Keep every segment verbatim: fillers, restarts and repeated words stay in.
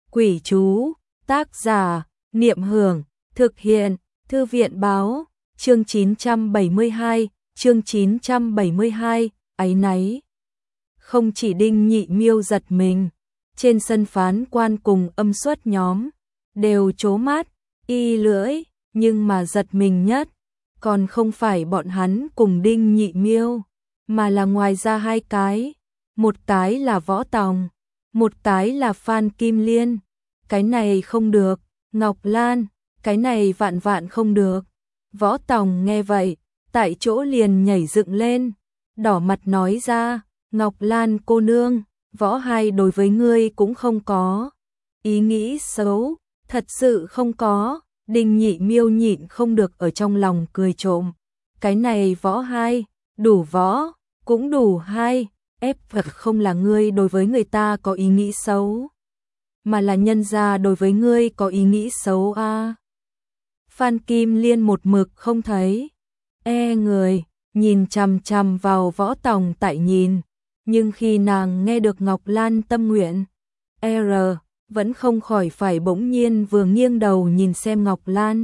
Quỷ chú, tác giả, Niệm Hưởng, thực hiện, Thư viện báo, chương chín trăm bảy mươi hai, chương chín trăm bảy mươi hai, áy náy. Không chỉ Đinh Nhị Miêu giật mình, trên sân phán quan cùng âm xuất nhóm, đều trố mắt, y lưỡi, nhưng mà giật mình nhất, còn không phải bọn hắn cùng Đinh Nhị Miêu, mà là ngoài ra hai cái, một cái là Võ Tòng, một cái là Phan Kim Liên. Cái này không được, Ngọc Lan, cái này vạn vạn không được. Võ Tòng nghe vậy, tại chỗ liền nhảy dựng lên, đỏ mặt nói ra, Ngọc Lan cô nương, Võ Hai đối với ngươi cũng không có ý nghĩ xấu, thật sự không có. Đinh Nhị Miêu nhịn không được ở trong lòng cười trộm. Cái này Võ Hai, đủ võ, cũng đủ hai, ép vật không là ngươi đối với người ta có ý nghĩ xấu, mà là nhân gia đối với ngươi có ý nghĩ xấu a. À. Phan Kim Liên một mực không thấy, e người, nhìn chằm chằm vào Võ Tòng tại nhìn, nhưng khi nàng nghe được Ngọc Lan tâm nguyện, R, vẫn không khỏi phải bỗng nhiên vừa nghiêng đầu nhìn xem Ngọc Lan.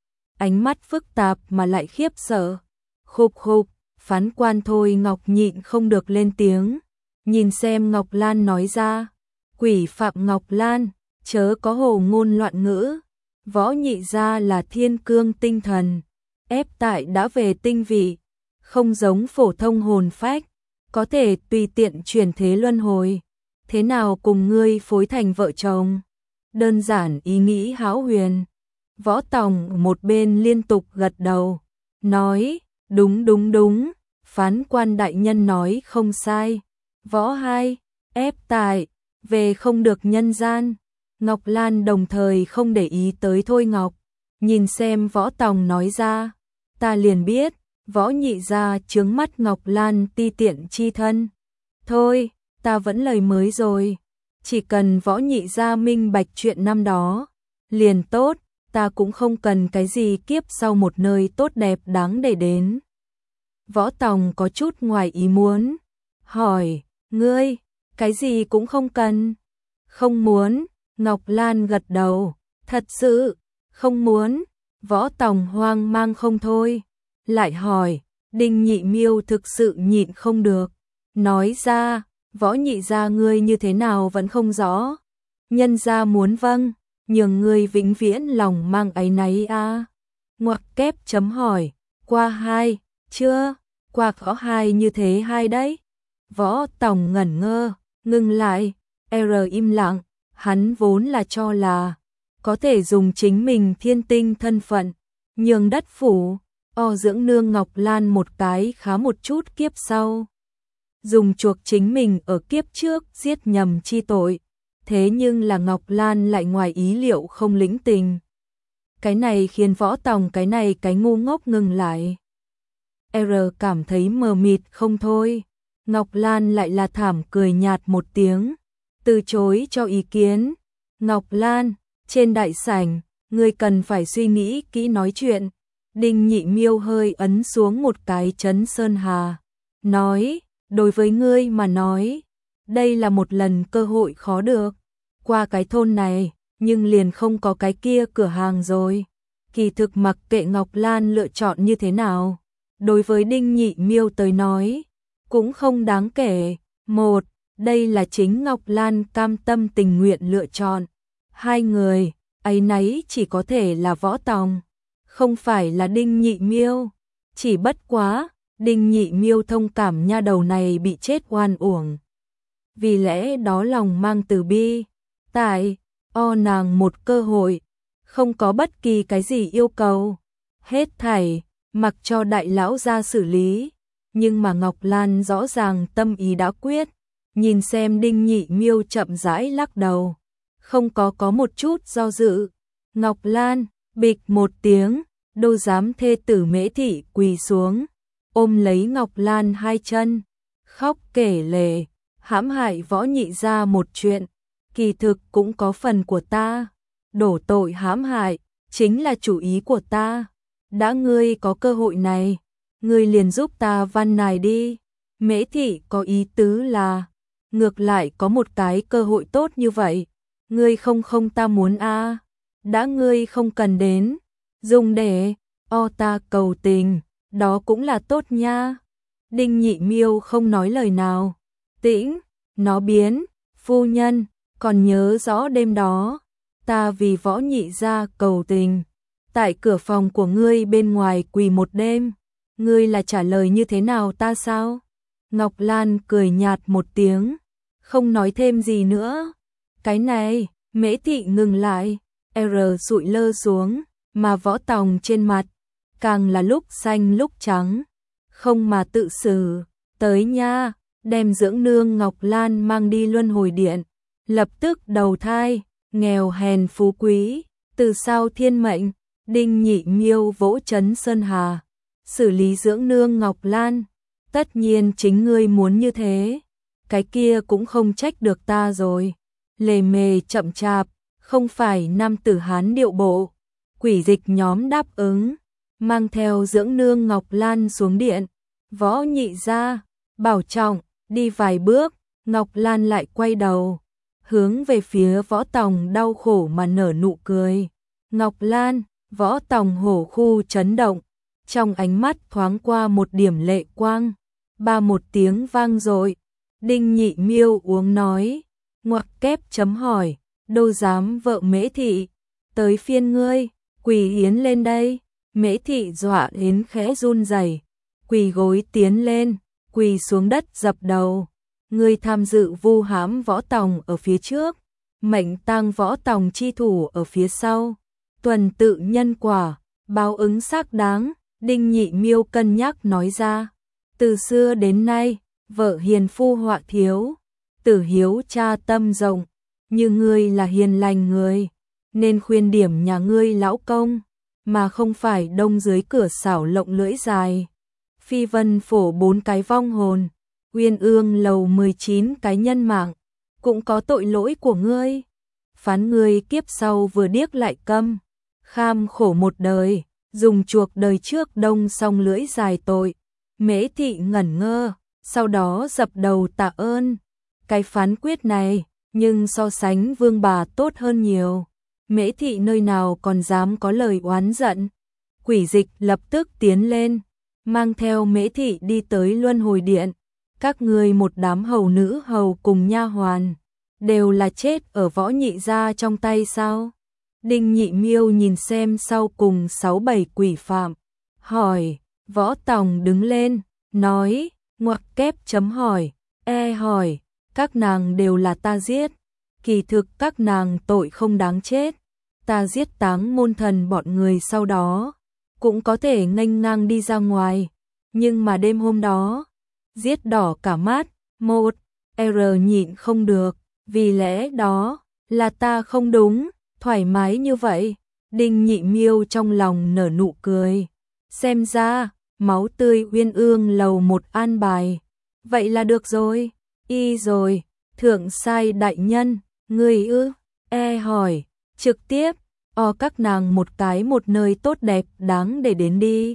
Ánh mắt phức tạp mà lại khiếp sợ, khục khục, phán quan thôi Ngọc nhịn không được lên tiếng, nhìn xem Ngọc Lan nói ra, quỷ phạm Ngọc Lan, chớ có hồ ngôn loạn ngữ, Võ nhị gia là thiên cương tinh thần, ép tại đã về tinh vị, không giống phổ thông hồn phách, có thể tùy tiện chuyển thế luân hồi, thế nào cùng ngươi phối thành vợ chồng, đơn giản ý nghĩ hão huyền. Võ Tòng một bên liên tục gật đầu, nói, đúng đúng đúng, phán quan đại nhân nói không sai, Võ Hai, ép tại, về không được nhân gian. Ngọc Lan đồng thời không để ý tới Thôi Ngọc, nhìn xem Võ Tòng nói ra, ta liền biết, Võ nhị gia chướng mắt Ngọc Lan ti tiện chi thân. Thôi, ta vẫn lời mới rồi, chỉ cần Võ nhị gia minh bạch chuyện năm đó, liền tốt, ta cũng không cần cái gì kiếp sau một nơi tốt đẹp đáng để đến. Võ Tòng có chút ngoài ý muốn, hỏi, ngươi, cái gì cũng không cần, không muốn. Ngọc Lan gật đầu, thật sự, không muốn. Võ Tòng hoang mang không thôi, lại hỏi, Đinh Nhị Miêu thực sự nhịn không được, nói ra, Võ nhị gia ngươi như thế nào vẫn không rõ, nhân gia muốn vâng, nhường ngươi vĩnh viễn lòng mang áy náy a. À. Ngoặc kép chấm hỏi, qua hai, chưa, qua có hai như thế hai đấy. Võ Tòng ngẩn ngơ, ngừng lại, R im lặng. Hắn vốn là cho là có thể dùng chính mình thiên tinh thân phận, nhường đất phủ, o dưỡng nương Ngọc Lan một cái khá một chút kiếp sau. Dùng chuộc chính mình ở kiếp trước giết nhầm chi tội, thế nhưng là Ngọc Lan lại ngoài ý liệu không lĩnh tình. Cái này khiến Võ Tòng cái này cái ngu ngốc ngừng lại. R cảm thấy mờ mịt không thôi, Ngọc Lan lại là thảm cười nhạt một tiếng, từ chối cho ý kiến. Ngọc Lan, trên đại sảnh, ngươi cần phải suy nghĩ kỹ nói chuyện. Đinh Nhị Miêu hơi ấn xuống một cái chấn sơn hà, nói, đối với ngươi mà nói, đây là một lần cơ hội khó được. Qua cái thôn này, nhưng liền không có cái kia cửa hàng rồi. Kỳ thực mặc kệ Ngọc Lan lựa chọn như thế nào, đối với Đinh Nhị Miêu tới nói, cũng không đáng kể. Một, đây là chính Ngọc Lan cam tâm tình nguyện lựa chọn. Hai người, áy náy chỉ có thể là Võ Tòng, không phải là Đinh Nhị Miêu. Chỉ bất quá, Đinh Nhị Miêu thông cảm nha đầu này bị chết oan uổng. Vì lẽ đó lòng mang từ bi, tại, o nàng một cơ hội, không có bất kỳ cái gì yêu cầu. Hết thảy, mặc cho đại lão ra xử lý. Nhưng mà Ngọc Lan rõ ràng tâm ý đã quyết. Nhìn xem Đinh Nhị Miêu chậm rãi lắc đầu, không có có một chút do dự. Ngọc Lan, bịch một tiếng, đô giám thê tử Mễ Thị quỳ xuống, ôm lấy Ngọc Lan hai chân, khóc kể lể, hãm hại Võ nhị gia một chuyện, kỳ thực cũng có phần của ta, đổ tội hãm hại, chính là chủ ý của ta. Đã ngươi có cơ hội này, ngươi liền giúp ta van nài đi. Mễ Thị có ý tứ là, ngược lại có một cái cơ hội tốt như vậy, Ngươi không không ta muốn a, đã ngươi không cần đến, dùng để, o ta cầu tình, đó cũng là tốt nha. Đinh Nhị Miêu không nói lời nào, tĩnh, nó biến, phu nhân, còn nhớ rõ đêm đó, ta vì Võ Nhị gia cầu tình, tại cửa phòng của ngươi bên ngoài quỳ một đêm, ngươi là trả lời như thế nào ta sao? Ngọc Lan cười nhạt một tiếng, không nói thêm gì nữa. Cái này, Mễ Thị ngừng lại, R sụi lơ xuống, mà Võ Tòng trên mặt, càng là lúc xanh lúc trắng, không mà tự xử, tới nha, đem dưỡng nương Ngọc Lan mang đi luân hồi điện, lập tức đầu thai, nghèo hèn phú quý, từ sao thiên mệnh, Đinh Nhị Miêu vỗ chấn Sơn Hà, xử lý dưỡng nương Ngọc Lan, tất nhiên chính ngươi muốn như thế, cái kia cũng không trách được ta rồi, lề mề chậm chạp, không phải nam tử Hán điệu bộ, quỷ dịch nhóm đáp ứng, mang theo dưỡng nương Ngọc Lan xuống điện, Võ Nhị gia, bảo trọng, đi vài bước, Ngọc Lan lại quay đầu, hướng về phía Võ Tòng đau khổ mà nở nụ cười. Ngọc Lan, Võ Tòng hổ khu chấn động, trong ánh mắt thoáng qua một điểm lệ quang, ba một tiếng vang dội. Đinh Nhị Miêu uống nói, ngoặc kép chấm hỏi, đô giám vợ Mễ Thị, tới phiên ngươi, quỳ yến lên đây. Mễ Thị dọa đến khẽ run rẩy, quỳ gối tiến lên, quỳ xuống đất dập đầu. Ngươi tham dự vu hãm Võ Tòng ở phía trước, mệnh tang Võ Tòng chi thủ ở phía sau, tuần tự nhân quả, báo ứng xác đáng. Đinh Nhị Miêu cân nhắc nói ra, từ xưa đến nay, vợ hiền phu họa thiếu, tử hiếu cha tâm rộng, như ngươi là hiền lành người, nên khuyên điểm nhà ngươi lão công, mà không phải đông dưới cửa xảo lộng lưỡi dài. Phi Vân phổ bốn cái vong hồn, Uyên Ương lầu mười chín cái nhân mạng, cũng có tội lỗi của ngươi. Phán ngươi kiếp sau vừa điếc lại câm, kham khổ một đời, dùng chuộc đời trước đông song lưỡi dài tội. Mễ Thị ngẩn ngơ, sau đó dập đầu tạ ơn. Cái phán quyết này, nhưng so sánh vương bà tốt hơn nhiều. Mễ Thị nơi nào còn dám có lời oán giận. Quỷ dịch lập tức tiến lên, mang theo Mễ Thị đi tới luân hồi điện. Các ngươi một đám hầu nữ hầu cùng nha hoàn, đều là chết ở Võ Nhị gia trong tay sao? Đinh Nhị Miêu nhìn xem sau cùng sáu bảy quỷ phạm, hỏi. Võ Tòng đứng lên, nói, ngoặc kép chấm hỏi, e hỏi, các nàng đều là ta giết, kỳ thực các nàng tội không đáng chết, ta giết táng môn thần bọn người sau đó, cũng có thể nghênh ngang đi ra ngoài, nhưng mà đêm hôm đó, giết đỏ cả mắt, một, R nhịn không được, vì lẽ đó, là ta không đúng, thoải mái như vậy. Đinh Nhị Miêu trong lòng nở nụ cười, xem ra, máu tươi Uyên Ương lầu một an bài, vậy là được rồi, y rồi, thượng sai đại nhân, người ư, e hỏi, trực tiếp, o các nàng một cái một nơi tốt đẹp đáng để đến đi.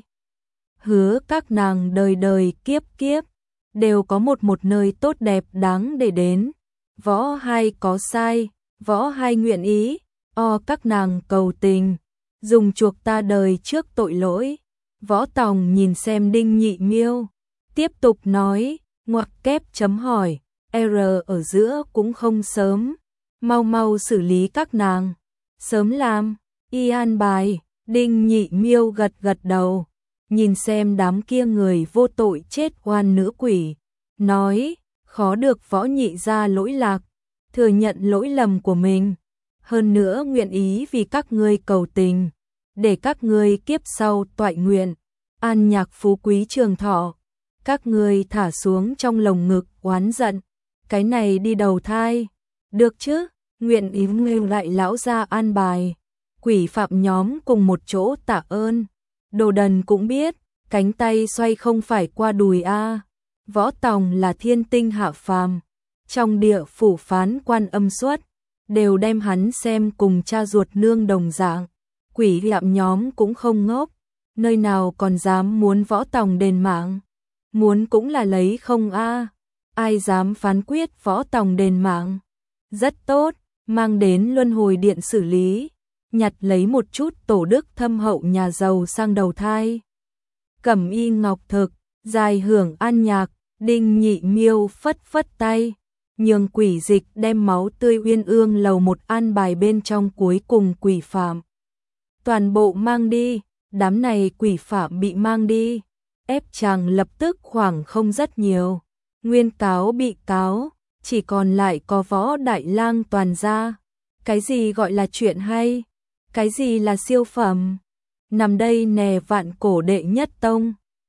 Hứa các nàng đời đời kiếp kiếp, đều có một một nơi tốt đẹp đáng để đến. Võ hai có sai, võ hai nguyện ý, o các nàng cầu tình, dùng chuộc ta đời trước tội lỗi. Võ Tòng nhìn xem Đinh Nhị Miêu, tiếp tục nói, ngoặc kép chấm hỏi, R ở giữa cũng không sớm, mau mau xử lý các nàng, sớm làm, y an bài. Đinh Nhị Miêu gật gật đầu, nhìn xem đám kia người vô tội chết oan nữ quỷ, nói, khó được Võ Nhị gia lỗi lạc, thừa nhận lỗi lầm của mình, hơn nữa nguyện ý vì các ngươi cầu tình, để các ngươi kiếp sau toại nguyện, an nhạc phú quý trường thọ. Các ngươi thả xuống trong lồng ngực oán giận, cái này đi đầu thai, được chứ? Nguyện ý nghênh lại lão gia an bài. Quỷ phạm nhóm cùng một chỗ tạ ơn. Đồ Đần cũng biết, cánh tay xoay không phải qua đùi a. Võ Tòng là thiên tinh hạ phàm, trong địa phủ phán quan âm xuất, đều đem hắn xem cùng cha ruột nương đồng dạng. Quỷ phạm nhóm cũng không ngốc, nơi nào còn dám muốn Võ Tòng đền mạng. Muốn cũng là lấy không a. Ai dám phán quyết Võ Tòng đền mạng. Rất tốt, mang đến luân hồi điện xử lý, nhặt lấy một chút tổ đức thâm hậu nhà giàu sang đầu thai. Cẩm y ngọc thực, dài hưởng an nhạc, Đinh Nhị Miêu phất phất tay, nhường quỷ dịch đem máu tươi uyên ương lầu một an bài bên trong cuối cùng quỷ phạm. Toàn bộ mang đi, đám này quỷ phạm bị mang đi, ép chàng lập tức khoảng không rất nhiều. Nguyên cáo bị cáo, chỉ còn lại có Võ Đại Lang toàn gia. Cái gì gọi là chuyện hay? Cái gì là siêu phẩm? Nằm đây nè vạn cổ đệ nhất tông.